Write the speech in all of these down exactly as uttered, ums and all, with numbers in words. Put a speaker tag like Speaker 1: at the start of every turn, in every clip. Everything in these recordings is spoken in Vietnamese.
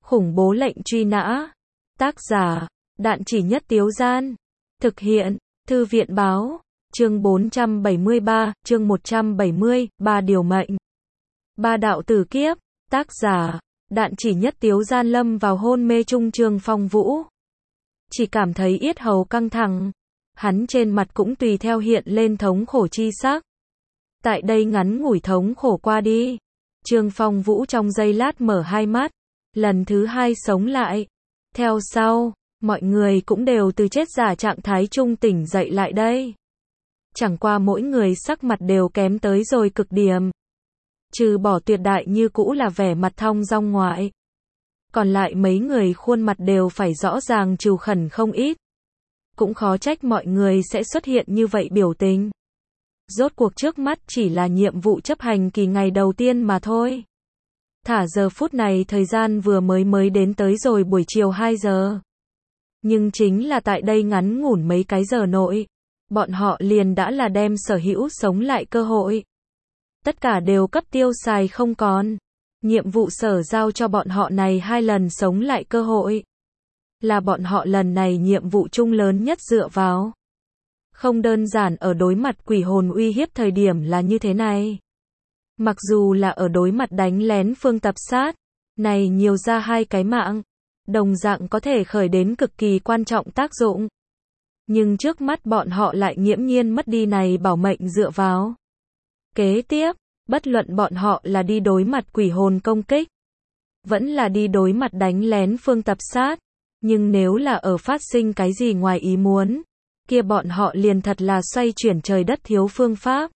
Speaker 1: Khủng bố lệnh truy nã. Tác giả, Đạn Chỉ Nhất Tiếu Gian. Thực hiện, Thư viện báo. Chương bốn trăm bảy mươi ba, chương một trăm bảy mươi, ba điều mệnh. Ba đạo tử kiếp. Tác giả, Đạn Chỉ Nhất Tiếu Gian lâm vào hôn mê trung Trương Phong Vũ. Chỉ cảm thấy yết hầu căng thẳng. Hắn trên mặt cũng tùy theo hiện lên thống khổ chi sắc. Tại đây ngắn ngủi thống khổ qua đi. Trương Phong Vũ trong giây lát mở hai mắt. Lần thứ hai sống lại. Theo sau, mọi người cũng đều từ chết giả trạng thái trung tỉnh dậy lại đây. Chẳng qua mỗi người sắc mặt đều kém tới rồi cực điểm. Trừ bỏ tuyệt đại như cũ là vẻ mặt thong dong ngoại. Còn lại mấy người khuôn mặt đều phải rõ ràng trừ khẩn không ít. Cũng khó trách mọi người sẽ xuất hiện như vậy biểu tình. Rốt cuộc trước mắt chỉ là nhiệm vụ chấp hành kỳ ngày đầu tiên mà thôi. Thả giờ phút này thời gian vừa mới mới đến tới rồi buổi chiều hai giờ. Nhưng chính là tại đây ngắn ngủn mấy cái giờ nội. Bọn họ liền đã là đem sở hữu sống lại cơ hội. Tất cả đều cấp tiêu xài không còn. Nhiệm vụ sở giao cho bọn họ này hai lần sống lại cơ hội. Là bọn họ lần này nhiệm vụ chung lớn nhất dựa vào. Không đơn giản ở đối mặt quỷ hồn uy hiếp thời điểm là như thế này. Mặc dù là ở đối mặt đánh lén phương tập sát, này nhiều ra hai cái mạng, đồng dạng có thể khởi đến cực kỳ quan trọng tác dụng. Nhưng trước mắt bọn họ lại nghiễm nhiên mất đi này bảo mệnh dựa vào. Kế tiếp, bất luận bọn họ là đi đối mặt quỷ hồn công kích, vẫn là đi đối mặt đánh lén phương tập sát, nhưng nếu là ở phát sinh cái gì ngoài ý muốn, kia bọn họ liền thật là xoay chuyển trời đất thiếu phương pháp.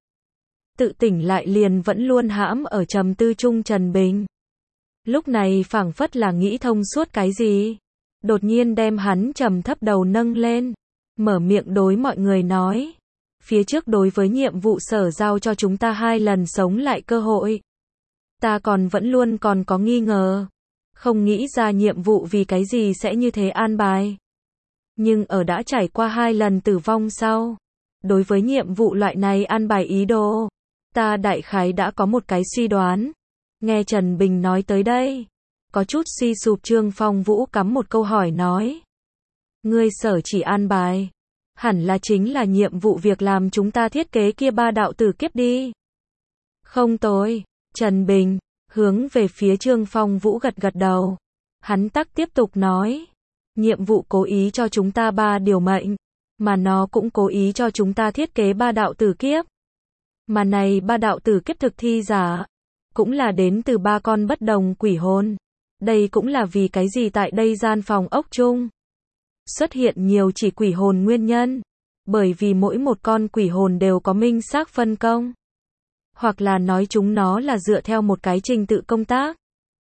Speaker 1: Tự tỉnh lại liền vẫn luôn hãm ở trầm tư trung Trần Bình. Lúc này phảng phất là nghĩ thông suốt cái gì. Đột nhiên đem hắn trầm thấp đầu nâng lên. Mở miệng đối mọi người nói. Phía trước đối với nhiệm vụ sở giao cho chúng ta hai lần sống lại cơ hội. Ta còn vẫn luôn còn có nghi ngờ. Không nghĩ ra nhiệm vụ vì cái gì sẽ như thế an bài. Nhưng ở đã trải qua hai lần tử vong sau. Đối với nhiệm vụ loại này an bài ý đồ. Ta đại khái đã có một cái suy đoán. Nghe Trần Bình nói tới đây. Có chút suy sụp Trương Phong Vũ cắm một câu hỏi nói. Ngươi sở chỉ an bài. Hẳn là chính là nhiệm vụ việc làm chúng ta thiết kế kia ba đạo tử kiếp đi. Không tối. Trần Bình, hướng về phía Trương Phong Vũ gật gật đầu. Hắn tắc tiếp tục nói. Nhiệm vụ cố ý cho chúng ta ba điều mệnh. Mà nó cũng cố ý cho chúng ta thiết kế ba đạo tử kiếp. Mà này ba đạo tử kiếp thực thi giả, cũng là đến từ ba con bất đồng quỷ hồn. Đây cũng là vì cái gì tại đây gian phòng ốc chung xuất hiện nhiều chỉ quỷ hồn nguyên nhân. Bởi vì mỗi một con quỷ hồn đều có minh xác phân công. Hoặc là nói chúng nó là dựa theo một cái trình tự công tác.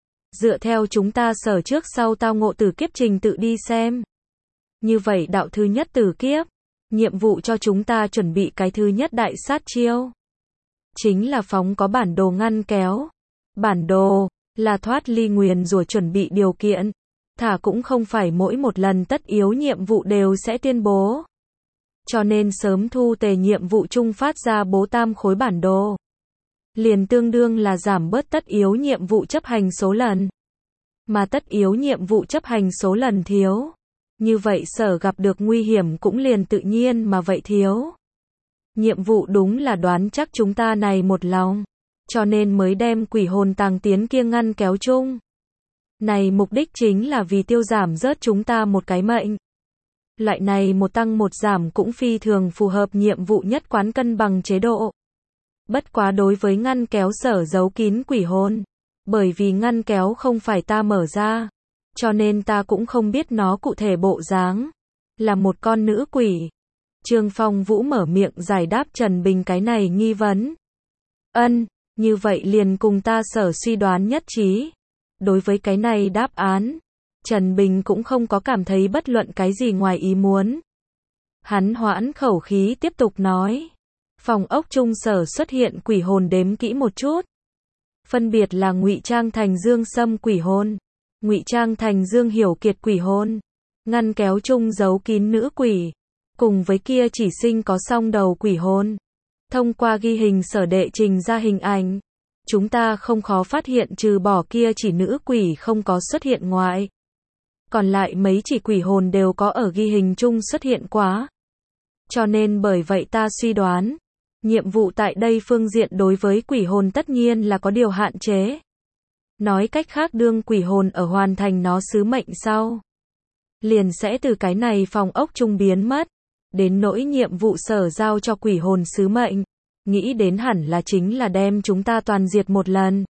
Speaker 1: Dựa theo chúng ta sở trước sau tao ngộ tử kiếp trình tự đi xem. Như vậy đạo thứ nhất tử kiếp, nhiệm vụ cho chúng ta chuẩn bị cái thứ nhất đại sát chiêu. Chính là phóng có bản đồ ngăn kéo. Bản đồ, là thoát ly nguyền rủa chuẩn bị điều kiện. Thả cũng không phải mỗi một lần tất yếu nhiệm vụ đều sẽ tuyên bố. Cho nên sớm thu tề nhiệm vụ chung phát ra bố tam khối bản đồ. Liền tương đương là giảm bớt tất yếu nhiệm vụ chấp hành số lần. Mà tất yếu nhiệm vụ chấp hành số lần thiếu. Như vậy sở gặp được nguy hiểm cũng liền tự nhiên mà vậy thiếu. Nhiệm vụ đúng là đoán chắc chúng ta này một lòng. Cho nên mới đem quỷ hồn tàng tiến kia ngăn kéo chung. Này mục đích chính là vì tiêu giảm rớt chúng ta một cái mệnh. Loại này một tăng một giảm cũng phi thường phù hợp nhiệm vụ nhất quán cân bằng chế độ. Bất quá đối với ngăn kéo sở giấu kín quỷ hồn. Bởi vì ngăn kéo không phải ta mở ra. Cho nên ta cũng không biết nó cụ thể bộ dáng. Là một con nữ quỷ. Trương Phong Vũ mở miệng giải đáp Trần Bình cái này nghi vấn. Ân, như vậy liền cùng ta sở suy đoán nhất trí. Đối với cái này đáp án, Trần Bình cũng không có cảm thấy bất luận cái gì ngoài ý muốn. Hắn hoãn khẩu khí tiếp tục nói. Phòng ốc trung sở xuất hiện quỷ hồn đếm kỹ một chút. Phân biệt là ngụy trang thành Dương Sâm quỷ hồn, ngụy trang thành Dương Hiểu Kiệt quỷ hồn, ngăn kéo chung giấu kín nữ quỷ, cùng với kia chỉ sinh có song đầu quỷ hồn. Thông qua ghi hình sở đệ trình ra hình ảnh, chúng ta không khó phát hiện trừ bỏ kia chỉ nữ quỷ không có xuất hiện ngoại. Còn lại mấy chỉ quỷ hồn đều có ở ghi hình chung xuất hiện quá. Cho nên bởi vậy ta suy đoán, nhiệm vụ tại đây phương diện đối với quỷ hồn tất nhiên là có điều hạn chế. Nói cách khác đương quỷ hồn ở hoàn thành nó sứ mệnh sau, liền sẽ từ cái này phòng ốc trung biến mất. Đến nỗi nhiệm vụ sở giao cho quỷ hồn sứ mệnh, nghĩ đến hẳn là chính là đem chúng ta toàn diệt một lần.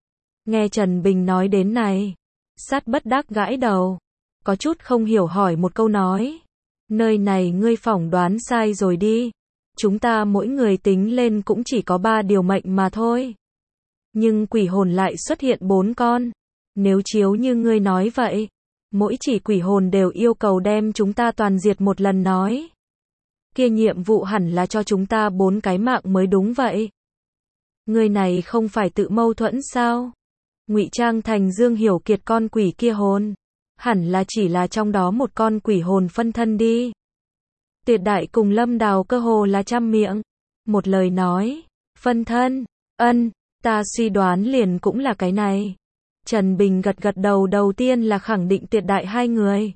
Speaker 1: Nghe Trần Bình nói đến này, Sát bất đắc gãi đầu, có chút không hiểu hỏi một câu nói. Nơi này ngươi phỏng đoán sai rồi đi. Chúng ta mỗi người tính lên cũng chỉ có ba điều mệnh mà thôi. Nhưng quỷ hồn lại xuất hiện bốn con. Nếu chiếu như ngươi nói vậy, mỗi chỉ quỷ hồn đều yêu cầu đem chúng ta toàn diệt một lần nói. Kia nhiệm vụ hẳn là cho chúng ta bốn cái mạng mới đúng vậy. Ngươi này không phải tự mâu thuẫn sao? Ngụy trang thành Dương Hiểu Kiệt con quỷ kia hồn, hẳn là chỉ là trong đó một con quỷ hồn phân thân đi. Tuyệt Đại cùng Lâm Đào cơ hồ là trăm miệng, một lời nói, phân thân, ân, ta suy đoán liền cũng là cái này. Trần Bình gật gật đầu, đầu tiên là khẳng định Tuyệt Đại hai người.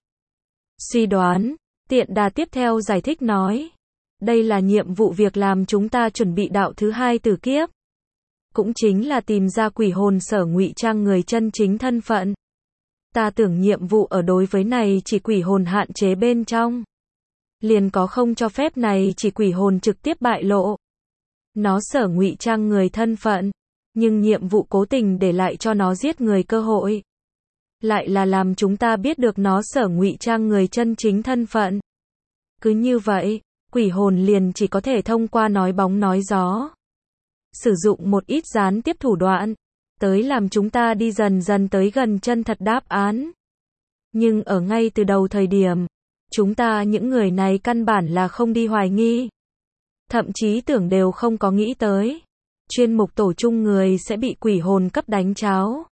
Speaker 1: Suy đoán, Tiện Đà tiếp theo giải thích nói, đây là nhiệm vụ việc làm chúng ta chuẩn bị đạo thứ hai tử kiếp. Cũng chính là tìm ra quỷ hồn sở ngụy trang người chân chính thân phận. Ta tưởng nhiệm vụ ở đối với này chỉ quỷ hồn hạn chế bên trong. Liền có không cho phép này chỉ quỷ hồn trực tiếp bại lộ. Nó sở ngụy trang người thân phận, nhưng nhiệm vụ cố tình để lại cho nó giết người cơ hội. Lại là làm chúng ta biết được nó sở ngụy trang người chân chính thân phận. Cứ như vậy, quỷ hồn liền chỉ có thể thông qua nói bóng nói gió, sử dụng một ít gián tiếp thủ đoạn, tới làm chúng ta đi dần dần tới gần chân thật đáp án. Nhưng ở ngay từ đầu thời điểm, chúng ta những người này căn bản là không đi hoài nghi. Thậm chí tưởng đều không có nghĩ tới. Chuyên mục tổ chung người sẽ bị quỷ hồn cấp đánh cháo.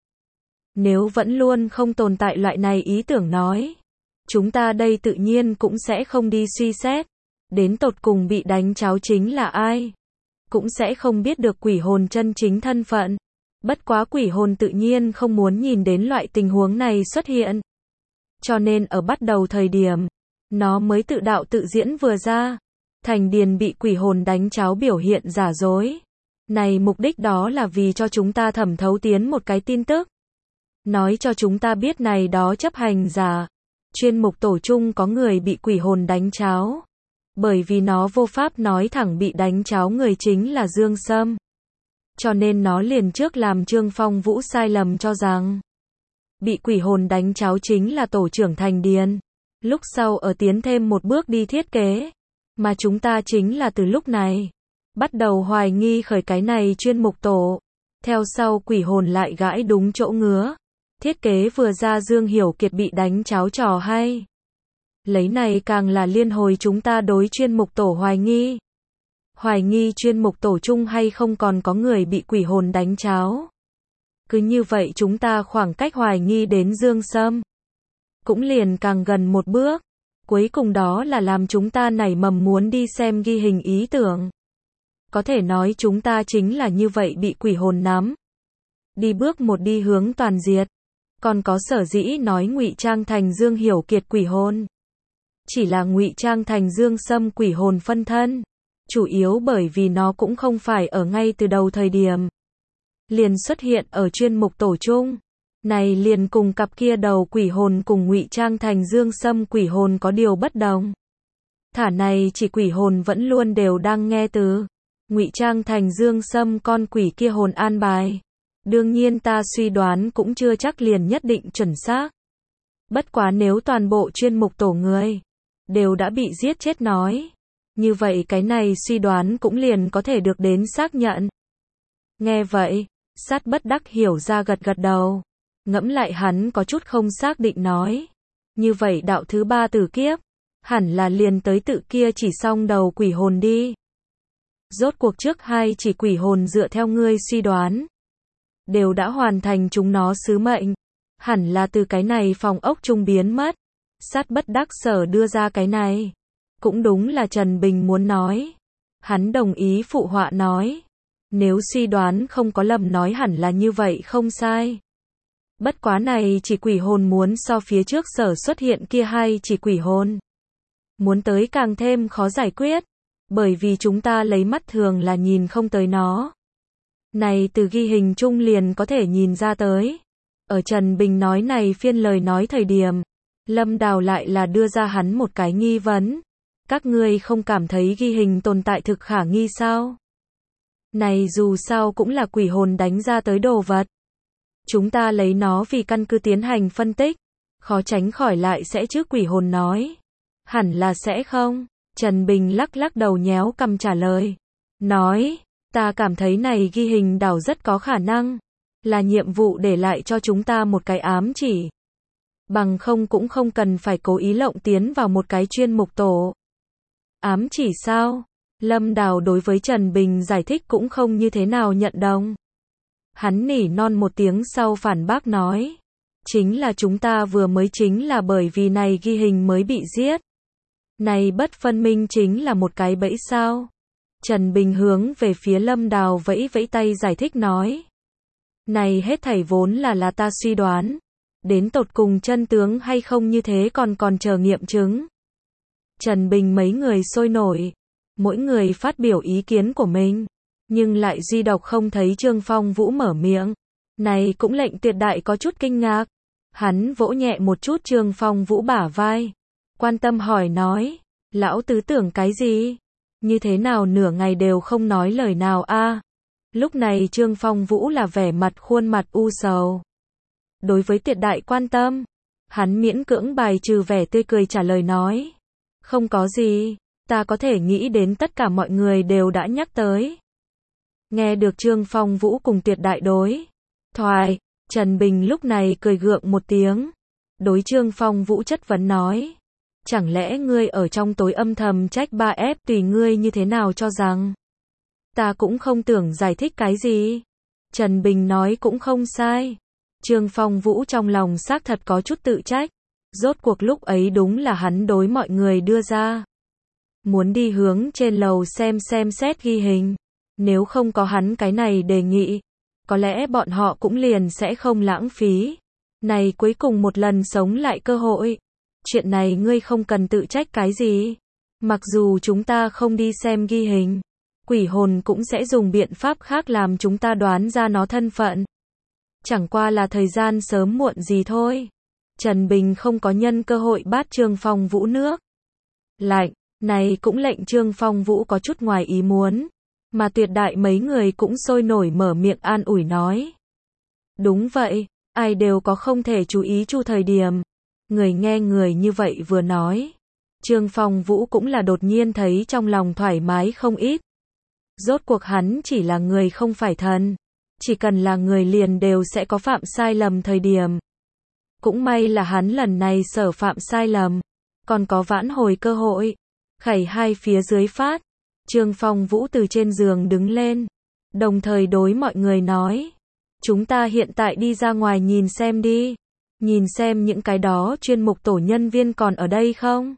Speaker 1: Nếu vẫn luôn không tồn tại loại này ý tưởng nói, chúng ta đây tự nhiên cũng sẽ không đi suy xét. Đến tột cùng bị đánh cháo chính là ai? Cũng sẽ không biết được quỷ hồn chân chính thân phận. Bất quá quỷ hồn tự nhiên không muốn nhìn đến loại tình huống này xuất hiện. Cho nên ở bắt đầu thời điểm, nó mới tự đạo tự diễn vừa ra. Thành Điền bị quỷ hồn đánh cháo biểu hiện giả dối. Này mục đích đó là vì cho chúng ta thẩm thấu tiến một cái tin tức. Nói cho chúng ta biết này đó chấp hành giả. Chuyên mục tổ chung có người bị quỷ hồn đánh cháo. Bởi vì nó vô pháp nói thẳng bị đánh cháo người chính là Dương Sâm. Cho nên nó liền trước làm Trương Phong Vũ sai lầm cho rằng bị quỷ hồn đánh cháo chính là tổ trưởng Thành Điền. Lúc sau ở tiến thêm một bước đi thiết kế. Mà chúng ta chính là từ lúc này bắt đầu hoài nghi khởi cái này chuyên mục tổ. Theo sau quỷ hồn lại gãi đúng chỗ ngứa. Thiết kế vừa ra Dương Hiểu Kiệt bị đánh cháo trò hay. Lấy này càng là liên hồi chúng ta đối chuyên mục tổ hoài nghi. Hoài nghi chuyên mục tổ chung hay không còn có người bị quỷ hồn đánh cháo. Cứ như vậy chúng ta khoảng cách hoài nghi đến Dương Sâm cũng liền càng gần một bước. Cuối cùng đó là làm chúng ta nảy mầm muốn đi xem ghi hình ý tưởng. Có thể nói chúng ta chính là như vậy bị quỷ hồn nắm. Đi bước một đi hướng toàn diệt. Còn có sở dĩ nói ngụy trang thành Dương Hiểu Kiệt quỷ hồn. Chỉ là ngụy trang thành Dương Sâm quỷ hồn phân thân. Chủ yếu bởi vì nó cũng không phải ở ngay từ đầu thời điểm liền xuất hiện ở chuyên mục tổ chung. Này liền cùng cặp kia đầu quỷ hồn cùng ngụy trang thành Dương Sâm quỷ hồn có điều bất đồng. Thả này chỉ quỷ hồn vẫn luôn đều đang nghe từ ngụy trang thành Dương Sâm con quỷ kia hồn an bài. Đương nhiên ta suy đoán cũng chưa chắc liền nhất định chuẩn xác. Bất quá nếu toàn bộ chuyên mục tổ người đều đã bị giết chết nói, như vậy cái này suy đoán cũng liền có thể được đến xác nhận. Nghe vậy, Sát bất đắc hiểu ra gật gật đầu. Ngẫm lại hắn có chút không xác định nói. Như vậy đạo thứ ba tử kiếp, hẳn là liền tới tự kia chỉ xong đầu quỷ hồn đi. Rốt cuộc trước hai chỉ quỷ hồn dựa theo ngươi suy đoán, đều đã hoàn thành chúng nó sứ mệnh. Hẳn là từ cái này phòng ốc trung biến mất. Sát bất đắc sở đưa ra cái này. Cũng đúng là Trần Bình muốn nói. Hắn đồng ý phụ họa nói. Nếu suy đoán không có lầm nói hẳn là như vậy không sai. Bất quá này chỉ quỷ hồn muốn so phía trước sở xuất hiện kia hay chỉ quỷ hồn. Muốn tới càng thêm khó giải quyết. Bởi vì chúng ta lấy mắt thường là nhìn không tới nó. Này từ ghi hình chung liền có thể nhìn ra tới. Ở Trần Bình nói này phiên lời nói thời điểm, Lâm Đào lại là đưa ra hắn một cái nghi vấn. Các ngươi không cảm thấy ghi hình tồn tại thực khả nghi sao? Này dù sao cũng là quỷ hồn đánh ra tới đồ vật. Chúng ta lấy nó vì căn cứ tiến hành phân tích. Khó tránh khỏi lại sẽ chứ quỷ hồn nói. Hẳn là sẽ không. Trần Bình lắc lắc đầu nhéo cằm trả lời. Nói, ta cảm thấy này ghi hình đảo rất có khả năng. Là nhiệm vụ để lại cho chúng ta một cái ám chỉ. Bằng không cũng không cần phải cố ý lộng tiến vào một cái chuyên mục tổ. Ám chỉ sao? Lâm Đào đối với Trần Bình giải thích cũng không như thế nào nhận đồng. Hắn nỉ non một tiếng sau phản bác nói. Chính là chúng ta vừa mới chính là bởi vì này ghi hình mới bị giết. Này bất phân minh chính là một cái bẫy sao? Trần Bình hướng về phía Lâm Đào vẫy vẫy tay giải thích nói. Này hết thảy vốn là là ta suy đoán. Đến tột cùng chân tướng hay không như thế còn còn chờ nghiệm chứng. Trần Bình mấy người sôi nổi. Mỗi người phát biểu ý kiến của mình. Nhưng lại duy độc không thấy Trương Phong Vũ mở miệng. Này cũng lệnh Tuyệt Đại có chút kinh ngạc. Hắn vỗ nhẹ một chút Trương Phong Vũ bả vai. Quan tâm hỏi nói. Lão tứ tưởng cái gì? Như thế nào nửa ngày đều không nói lời nào a? Lúc này Trương Phong Vũ là vẻ mặt khuôn mặt u sầu. Đối với Tuyệt Đại quan tâm, hắn miễn cưỡng bài trừ vẻ tươi cười trả lời nói. Không có gì, ta có thể nghĩ đến tất cả mọi người đều đã nhắc tới. Nghe được Trương Phong Vũ cùng Tuyệt Đại đối thoại, Trần Bình lúc này cười gượng một tiếng. Đối Trương Phong Vũ chất vấn nói. Chẳng lẽ ngươi ở trong tối âm thầm trách ba ép tùy ngươi như thế nào cho rằng. Ta cũng không tưởng giải thích cái gì. Trần Bình nói cũng không sai. Trương Phong Vũ trong lòng xác thật có chút tự trách. Rốt cuộc lúc ấy đúng là hắn đối mọi người đưa ra. Muốn đi hướng trên lầu xem xem xét ghi hình. Nếu không có hắn cái này đề nghị, có lẽ bọn họ cũng liền sẽ không lãng phí. Này cuối cùng một lần sống lại cơ hội. Chuyện này ngươi không cần tự trách cái gì. Mặc dù chúng ta không đi xem ghi hình, quỷ hồn cũng sẽ dùng biện pháp khác làm chúng ta đoán ra nó thân phận. Chẳng qua là thời gian sớm muộn gì thôi. Trần Bình không có nhân cơ hội bát Trương Phong Vũ nước lạnh. Này cũng lệnh Trương Phong Vũ có chút ngoài ý muốn. Mà Tuyệt Đại mấy người cũng sôi nổi mở miệng an ủi nói. Đúng vậy, ai đều có không thể chú ý chu thời điểm. Người nghe người như vậy vừa nói. Trương Phong Vũ cũng là đột nhiên thấy trong lòng thoải mái không ít. Rốt cuộc hắn chỉ là người không phải thần. Chỉ cần là người liền đều sẽ có phạm sai lầm thời điểm. Cũng may là hắn lần này sở phạm sai lầm. Còn có vãn hồi cơ hội. Khẩy hai phía dưới phát. Trương Phong Vũ từ trên giường đứng lên. Đồng thời đối mọi người nói. Chúng ta hiện tại đi ra ngoài nhìn xem đi. Nhìn xem những cái đó chuyên mục tổ nhân viên còn ở đây không?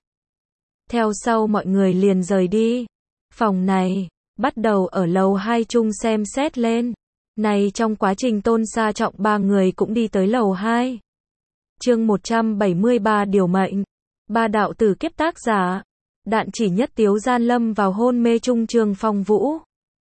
Speaker 1: Theo sau mọi người liền rời đi. Phòng này, bắt đầu ở lầu hai chung xem xét lên. Này trong quá trình Tôn Sa Trọng ba người cũng đi tới lầu hai. Chương một trăm bảy mươi ba điều mệnh. Ba đạo tử kiếp tác giả. Đạn chỉ nhất tiếu gian lâm vào hôn mê chung Trương Phong Vũ.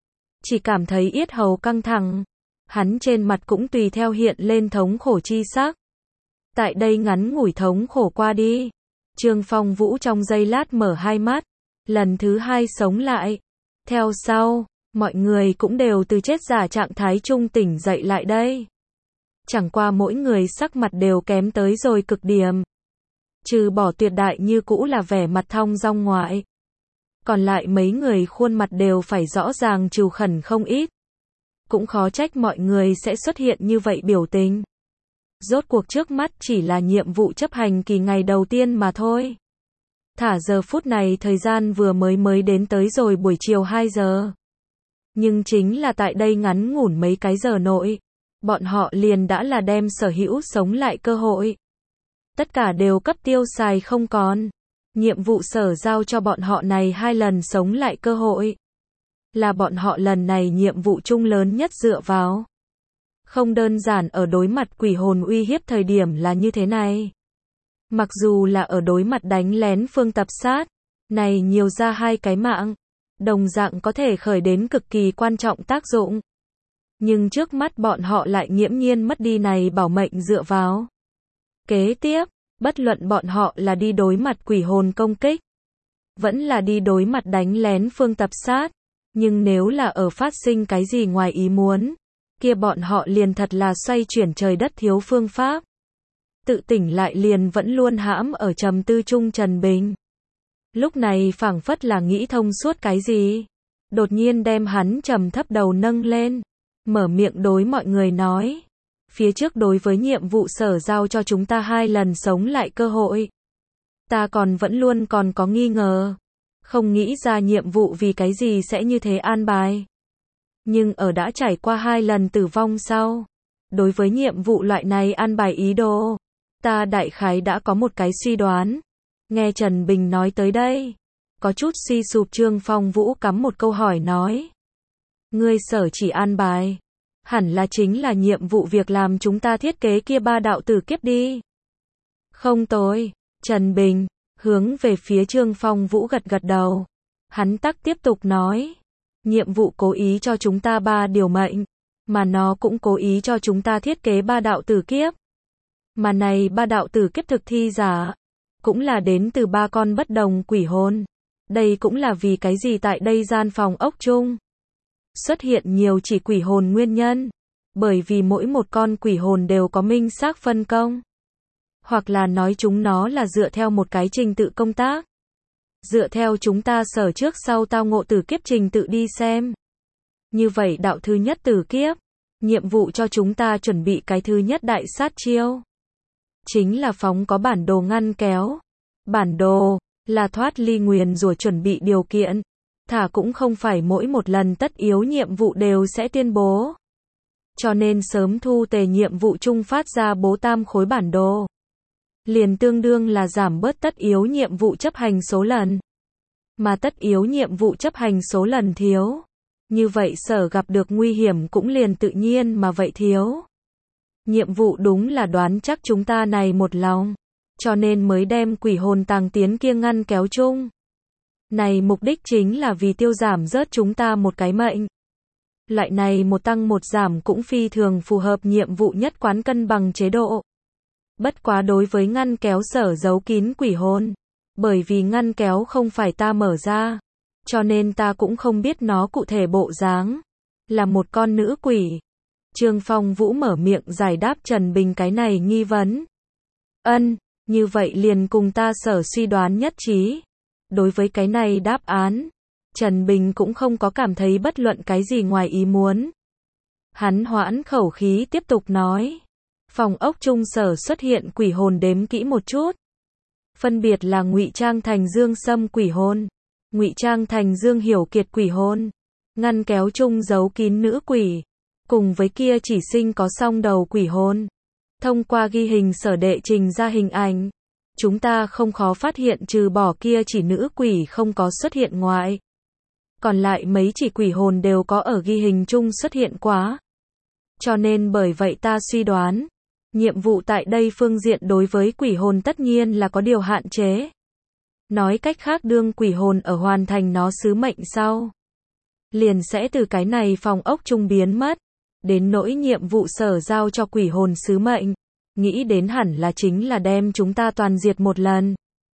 Speaker 1: Chỉ cảm thấy yết hầu căng thẳng. Hắn trên mặt cũng tùy theo hiện lên thống khổ chi sắc. Tại đây ngắn ngủi thống khổ qua đi. Trương Phong Vũ trong giây lát mở hai mắt. Lần thứ hai sống lại. Theo sau, mọi người cũng đều từ chết giả trạng thái trung tỉnh dậy lại đây. Chẳng qua mỗi người sắc mặt đều kém tới rồi cực điểm. Trừ bỏ Tuyệt Đại như cũ là vẻ mặt thong dong ngoại. Còn lại mấy người khuôn mặt đều phải rõ ràng trừ khẩn không ít. Cũng khó trách mọi người sẽ xuất hiện như vậy biểu tình. Rốt cuộc trước mắt chỉ là nhiệm vụ chấp hành kỳ ngày đầu tiên mà thôi. Thả giờ phút này thời gian vừa mới mới đến tới rồi buổi chiều hai giờ. Nhưng chính là tại đây ngắn ngủn mấy cái giờ nội. Bọn họ liền đã là đem sở hữu sống lại cơ hội. Tất cả đều cấp tiêu xài không còn. Nhiệm vụ sở giao cho bọn họ này hai lần sống lại cơ hội. là bọn họ lần này nhiệm vụ chung lớn nhất dựa vào. Không đơn giản ở đối mặt quỷ hồn uy hiếp thời điểm là như thế này. Mặc dù là ở đối mặt đánh lén phương tập sát, này nhiều ra hai cái mạng, đồng dạng có thể khởi đến cực kỳ quan trọng tác dụng. Nhưng trước mắt bọn họ lại nghiễm nhiên mất đi này bảo mệnh dựa vào. Kế tiếp, bất luận bọn họ là đi đối mặt quỷ hồn công kích, vẫn là đi đối mặt đánh lén phương tập sát, nhưng nếu là ở phát sinh cái gì ngoài ý muốn, kia bọn họ liền thật là xoay chuyển trời đất thiếu phương pháp. Tự tỉnh lại liền vẫn luôn hãm ở trầm tư chung Trần Bình. Lúc này phảng phất là nghĩ thông suốt cái gì, đột nhiên đem hắn trầm thấp đầu nâng lên, mở miệng đối mọi người nói, phía trước đối với nhiệm vụ sở giao cho chúng ta hai lần sống lại cơ hội. Ta còn vẫn luôn còn có nghi ngờ, không nghĩ ra nhiệm vụ vì cái gì sẽ như thế an bài. Nhưng ở đã trải qua hai lần tử vong sau, đối với nhiệm vụ loại này an bài ý đồ, ta đại khái đã có một cái suy đoán. Nghe Trần Bình nói tới đây, có chút suy sụp Trương Phong Vũ cắm một câu hỏi nói. Ngươi sở chỉ an bài, hẳn là chính là nhiệm vụ việc làm chúng ta thiết kế kia ba đạo tử kiếp đi. Không tối, Trần Bình, hướng về phía Trương Phong Vũ gật gật đầu. Hắn tắc tiếp tục nói, nhiệm vụ cố ý cho chúng ta ba điều mệnh, mà nó cũng cố ý cho chúng ta thiết kế ba đạo tử kiếp. Mà này ba đạo tử kiếp thực thi giả, cũng là đến từ ba con bất đồng quỷ hồn. Đây cũng là vì cái gì tại đây gian phòng ốc chung xuất hiện nhiều chỉ quỷ hồn nguyên nhân, bởi vì mỗi một con quỷ hồn đều có minh xác phân công. Hoặc là nói chúng nó là dựa theo một cái trình tự công tác. Dựa theo chúng ta sở trước sau tao ngộ tử kiếp trình tự đi xem. Như vậy đạo thứ nhất tử kiếp, nhiệm vụ cho chúng ta chuẩn bị cái thứ nhất đại sát chiêu. Chính là phóng có bản đồ ngăn kéo. Bản đồ, là thoát ly nguyền rủa chuẩn bị điều kiện. Thả cũng không phải mỗi một lần tất yếu nhiệm vụ đều sẽ tuyên bố. Cho nên sớm thu tề nhiệm vụ chung phát ra bố tam khối bản đồ. Liền tương đương là giảm bớt tất yếu nhiệm vụ chấp hành số lần. Mà tất yếu nhiệm vụ chấp hành số lần thiếu. Như vậy sở gặp được nguy hiểm cũng liền tự nhiên mà vậy thiếu. Nhiệm vụ đúng là đoán chắc chúng ta này một lòng. Cho nên mới đem quỷ hồn tàng tiến kia ngăn kéo chung. Này mục đích chính là vì tiêu giảm rớt chúng ta một cái mệnh. Loại này một tăng một giảm cũng phi thường phù hợp nhiệm vụ nhất quán cân bằng chế độ. Bất quá đối với ngăn kéo sở giấu kín quỷ hồn, bởi vì ngăn kéo không phải ta mở ra, cho nên ta cũng không biết nó cụ thể bộ dáng. Là một con nữ quỷ. Trương Phong Vũ mở miệng giải đáp Trần Bình cái này nghi vấn. Ân, như vậy liền cùng ta sở suy đoán nhất trí. Đối với cái này đáp án, Trần Bình cũng không có cảm thấy bất luận cái gì ngoài ý muốn. Hắn hoãn khẩu khí tiếp tục nói. Phòng ốc chung sở xuất hiện quỷ hồn đếm kỹ một chút. Phân biệt là ngụy trang thành Dương Sâm quỷ hồn, ngụy trang thành Dương Hiểu Kiệt quỷ hồn, ngăn kéo chung giấu kín nữ quỷ, cùng với kia chỉ sinh có song đầu quỷ hồn. Thông qua ghi hình sở đệ trình ra hình ảnh, chúng ta không khó phát hiện trừ bỏ kia chỉ nữ quỷ không có xuất hiện ngoại. Còn lại mấy chỉ quỷ hồn đều có ở ghi hình chung xuất hiện quá. Cho nên bởi vậy ta suy đoán, nhiệm vụ tại đây phương diện đối với quỷ hồn tất nhiên là có điều hạn chế. Nói cách khác đương quỷ hồn ở hoàn thành nó sứ mệnh sau, liền sẽ từ cái này phòng ốc chung biến mất. Đến nỗi nhiệm vụ sở giao cho quỷ hồn sứ mệnh, nghĩ đến hẳn là chính là đem chúng ta toàn diệt một lần.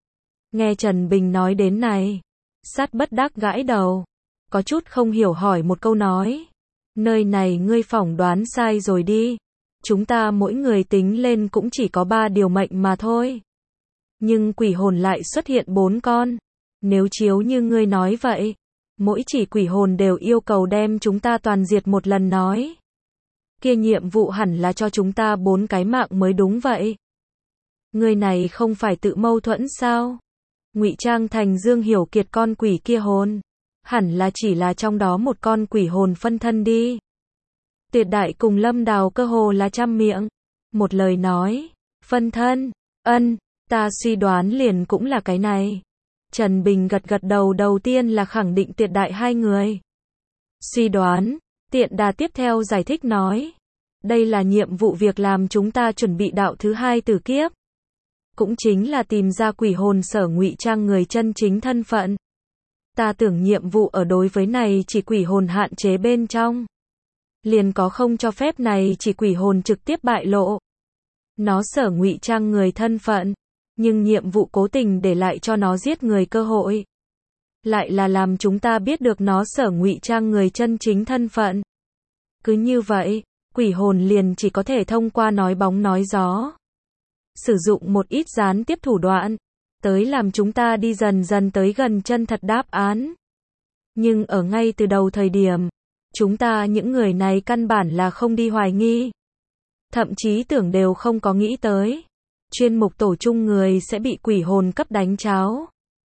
Speaker 1: Nghe Trần Bình nói đến này, sát bất đắc gãi đầu, có chút không hiểu hỏi một câu nói. Nơi này ngươi phỏng đoán sai rồi đi. Chúng ta mỗi người tính lên cũng chỉ có ba điều mệnh mà thôi. Nhưng quỷ hồn lại xuất hiện bốn con. Nếu chiếu như ngươi nói vậy, mỗi chỉ quỷ hồn đều yêu cầu đem chúng ta toàn diệt một lần nói. Kia nhiệm vụ hẳn là cho chúng ta bốn cái mạng mới đúng vậy. Ngươi này không phải tự mâu thuẫn sao? Ngụy trang thành Dương Hiểu Kiệt con quỷ kia hồn, hẳn là chỉ là trong đó một con quỷ hồn phân thân đi. Tuyệt Đại cùng Lâm Đào cơ hồ là trăm miệng, một lời nói, phân thân, ân, ta suy đoán liền cũng là cái này. Trần Bình gật gật đầu, đầu tiên là khẳng định Tuyệt Đại hai người. Suy đoán, Tiện Đà tiếp theo giải thích nói. Đây là nhiệm vụ việc làm chúng ta chuẩn bị đạo thứ hai tử kiếp. Cũng chính là tìm ra quỷ hồn sở ngụy trang người chân chính thân phận. Ta tưởng nhiệm vụ ở đối với này chỉ quỷ hồn hạn chế bên trong. Liền có không cho phép này chỉ quỷ hồn trực tiếp bại lộ. Nó sở ngụy trang người thân phận, nhưng nhiệm vụ cố tình để lại cho nó giết người cơ hội. Lại là làm chúng ta biết được nó sở ngụy trang người chân chính thân phận. Cứ như vậy, quỷ hồn liền chỉ có thể thông qua nói bóng nói gió. Sử dụng một ít gián tiếp thủ đoạn, tới làm chúng ta đi dần dần tới gần chân thật đáp án. Nhưng ở ngay từ đầu thời điểm, chúng ta những người này căn bản là không đi hoài nghi. Thậm chí tưởng đều không có nghĩ tới. Chuyên mục tổ chung người sẽ bị quỷ hồn cấp đánh cháo.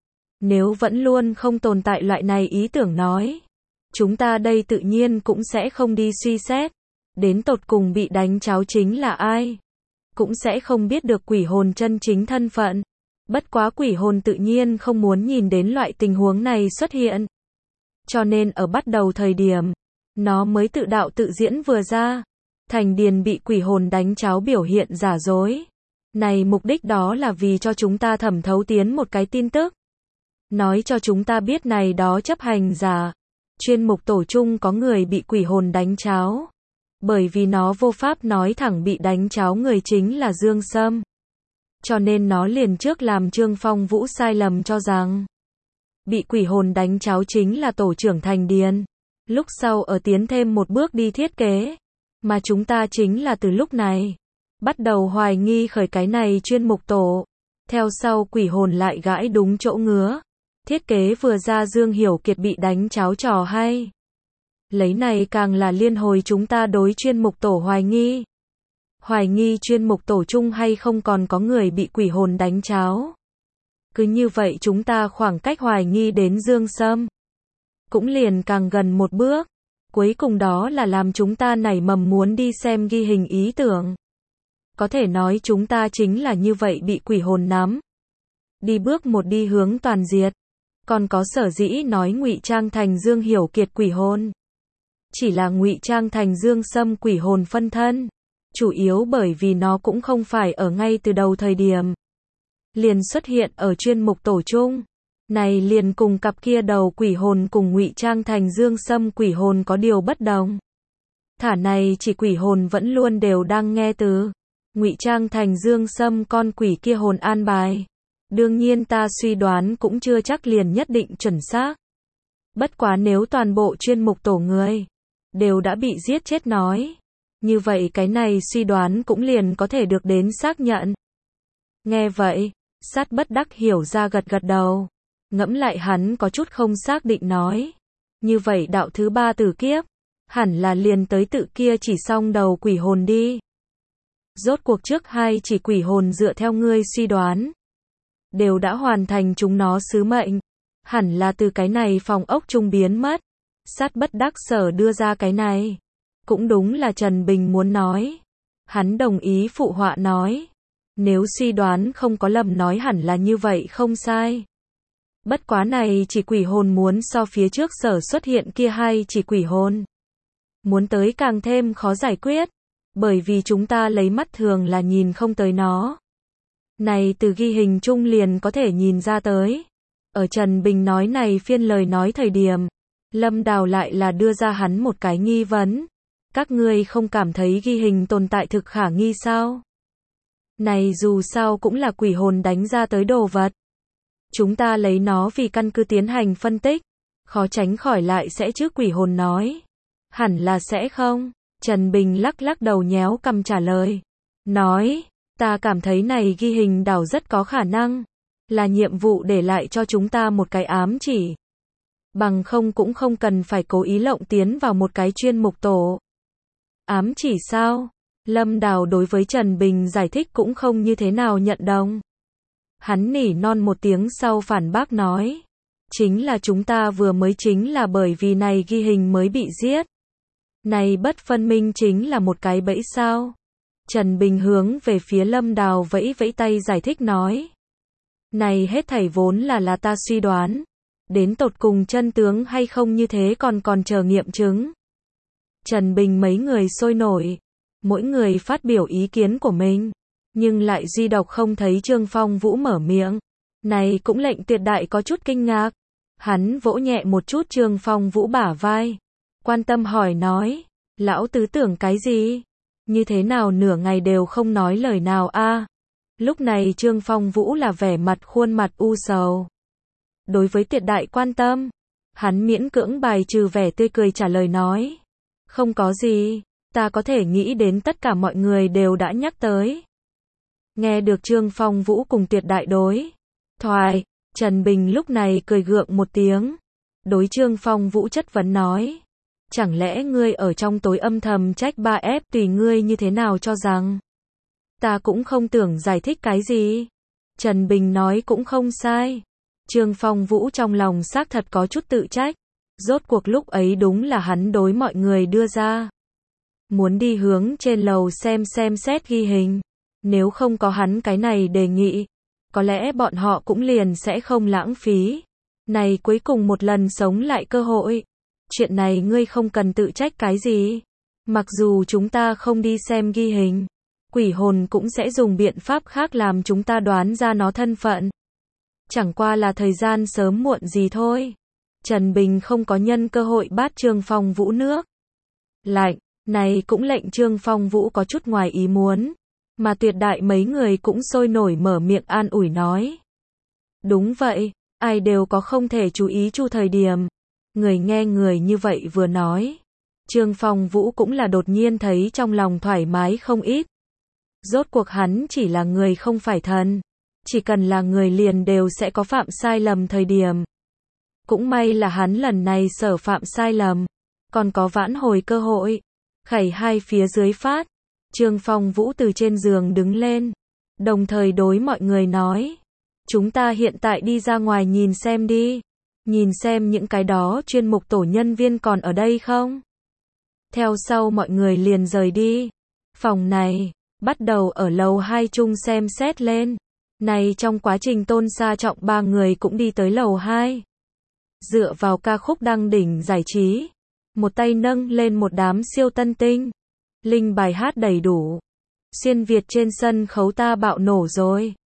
Speaker 1: Nếu vẫn luôn không tồn tại loại này ý tưởng nói, chúng ta đây tự nhiên cũng sẽ không đi suy xét. Đến tột cùng bị đánh cháo chính là ai? Cũng sẽ không biết được quỷ hồn chân chính thân phận. Bất quá quỷ hồn tự nhiên không muốn nhìn đến loại tình huống này xuất hiện. Cho nên ở bắt đầu thời điểm, nó mới tự đạo tự diễn vừa ra. Thành Điền bị quỷ hồn đánh cháo biểu hiện giả dối. Này mục đích đó là vì cho chúng ta thẩm thấu tiến một cái tin tức. Nói cho chúng ta biết này đó chấp hành giả. Chuyên mục tổ chung có người bị quỷ hồn đánh cháo. Bởi vì nó vô pháp nói thẳng bị đánh cháo người chính là Dương Sâm. Cho nên nó liền trước làm Trương Phong Vũ sai lầm cho rằng bị quỷ hồn đánh cháo chính là tổ trưởng Thành Điền. Lúc sau ở tiến thêm một bước đi thiết kế. Mà chúng ta chính là từ lúc này bắt đầu hoài nghi khởi cái này chuyên mục tổ. Theo sau quỷ hồn lại gãi đúng chỗ ngứa. Thiết kế vừa ra Dương Hiểu Kiệt bị đánh cháo trò hay. Lấy này càng là liên hồi chúng ta đối chuyên mục tổ hoài nghi. Hoài nghi chuyên mục tổ chung hay không còn có người bị quỷ hồn đánh cháo. Cứ như vậy chúng ta khoảng cách hoài nghi đến Dương Sâm cũng liền càng gần một bước. Cuối cùng đó là làm chúng ta nảy mầm muốn đi xem ghi hình ý tưởng. Có thể nói chúng ta chính là như vậy bị quỷ hồn nắm. Đi bước một đi hướng toàn diệt. Còn có sở dĩ nói ngụy trang thành Dương Hiểu Kiệt quỷ hồn. Chỉ là ngụy trang thành Dương Sâm quỷ hồn phân thân. Chủ yếu bởi vì nó cũng không phải ở ngay từ đầu thời điểm. Liền xuất hiện ở chuyên mục tổ chung. Này liền cùng cặp kia đầu quỷ hồn cùng ngụy trang thành Dương Sâm quỷ hồn có điều bất đồng. Thả này chỉ quỷ hồn vẫn luôn đều đang nghe từ ngụy trang thành Dương Sâm con quỷ kia hồn an bài. Đương nhiên ta suy đoán cũng chưa chắc liền nhất định chuẩn xác. Bất quá nếu toàn bộ chuyên mục tổ người đều đã bị giết chết nói, như vậy cái này suy đoán cũng liền có thể được đến xác nhận. Nghe vậy, Sát Bất Đắc hiểu ra gật gật đầu. Ngẫm lại hắn có chút không xác định nói. Như vậy đạo thứ ba tử kiếp, hẳn là liền tới tự kia chỉ xong đầu quỷ hồn đi. Rốt cuộc trước hai chỉ quỷ hồn dựa theo ngươi suy đoán. Đều đã hoàn thành chúng nó sứ mệnh. Hẳn là từ cái này phòng ốc trung biến mất. Sát Bất Đắc sở đưa ra cái này. Cũng đúng là Trần Bình muốn nói. Hắn đồng ý phụ họa nói. Nếu suy đoán không có lầm nói hẳn là như vậy không sai. Bất quá này chỉ quỷ hồn muốn so phía trước sở xuất hiện kia hai chỉ quỷ hồn. Muốn tới càng thêm khó giải quyết. Bởi vì chúng ta lấy mắt thường là nhìn không tới nó. Này từ ghi hình chung liền có thể nhìn ra tới. Ở Trần Bình nói này phiên lời nói thời điểm. Lâm Đào lại là đưa ra hắn một cái nghi vấn. Các ngươi không cảm thấy ghi hình tồn tại thực khả nghi sao? Này dù sao cũng là quỷ hồn đánh ra tới đồ vật. Chúng ta lấy nó vì căn cứ tiến hành phân tích. Khó tránh khỏi lại sẽ chứ quỷ hồn nói. Hẳn là sẽ không. Trần Bình lắc lắc đầu nhéo cằm trả lời. Nói, ta cảm thấy này ghi hình đảo rất có khả năng. Là nhiệm vụ để lại cho chúng ta một cái ám chỉ. Bằng không cũng không cần phải cố ý lộng tiến vào một cái chuyên mục tổ. Ám chỉ sao? Lâm Đào đối với Trần Bình giải thích cũng không như thế nào nhận đồng. Hắn nỉ non một tiếng sau phản bác nói. Chính là chúng ta vừa mới chính là bởi vì này ghi hình mới bị giết. Này bất phân minh chính là một cái bẫy sao? Trần Bình hướng về phía Lâm Đào vẫy vẫy tay giải thích nói. Này hết thảy vốn là là ta suy đoán. Đến tột cùng chân tướng hay không như thế còn còn chờ nghiệm chứng. Trần Bình mấy người sôi nổi, mỗi người phát biểu ý kiến của mình, nhưng lại duy độc không thấy Trương Phong Vũ mở miệng. Này cũng lệnh Tuyệt Đại có chút kinh ngạc. Hắn vỗ nhẹ một chút Trương Phong Vũ bả vai, quan tâm hỏi nói, lão tứ tưởng cái gì? Như thế nào nửa ngày đều không nói lời nào a? Lúc này Trương Phong Vũ là vẻ mặt khuôn mặt u sầu. Đối với Tuyệt Đại quan tâm, hắn miễn cưỡng bài trừ vẻ tươi cười trả lời nói, không có gì, ta có thể nghĩ đến tất cả mọi người đều đã nhắc tới. Nghe được Trương Phong Vũ cùng Tuyệt Đại đối thoại, Trần Bình lúc này cười gượng một tiếng, đối Trương Phong Vũ chất vấn nói, chẳng lẽ ngươi ở trong tối âm thầm trách ba ép tùy ngươi như thế nào cho rằng. Ta cũng không tưởng giải thích cái gì. Trần Bình nói cũng không sai. Trương Phong Vũ trong lòng xác thật có chút tự trách. Rốt cuộc lúc ấy đúng là hắn đối mọi người đưa ra. Muốn đi hướng trên lầu xem xem xét ghi hình. Nếu không có hắn cái này đề nghị, có lẽ bọn họ cũng liền sẽ không lãng phí. Này cuối cùng một lần sống lại cơ hội. Chuyện này ngươi không cần tự trách cái gì. Mặc dù chúng ta không đi xem ghi hình, quỷ hồn cũng sẽ dùng biện pháp khác làm chúng ta đoán ra nó thân phận. Chẳng qua là thời gian sớm muộn gì thôi. Trần Bình không có nhân cơ hội bát Trương Phong Vũ nước lạnh, này cũng lệnh Trương Phong Vũ có chút ngoài ý muốn. Mà Tuyệt Đại mấy người cũng sôi nổi mở miệng an ủi nói. Đúng vậy, ai đều có không thể chú ý chu thời điểm. Người nghe người như vậy vừa nói, Trương Phong Vũ cũng là đột nhiên thấy trong lòng thoải mái không ít. Rốt cuộc hắn chỉ là người không phải thần, chỉ cần là người liền đều sẽ có phạm sai lầm thời điểm. Cũng may là hắn lần này sở phạm sai lầm, còn có vãn hồi cơ hội. Khẩy hai phía dưới phát, Trương Phong Vũ từ trên giường đứng lên, đồng thời đối mọi người nói, chúng ta hiện tại đi ra ngoài nhìn xem đi. Nhìn xem những cái đó chuyên mục tổ nhân viên còn ở đây không? Theo sau mọi người liền rời đi. Phòng này, bắt đầu ở lầu hai chung xem xét lên. Này trong quá trình Tôn Sa Trọng ba người cũng đi tới lầu hai. Dựa vào ca khúc đăng đỉnh giải trí. Một tay nâng lên một đám siêu tân tinh. Linh bài hát đầy đủ. Xuyên Việt trên sân khấu ta bạo nổ rồi.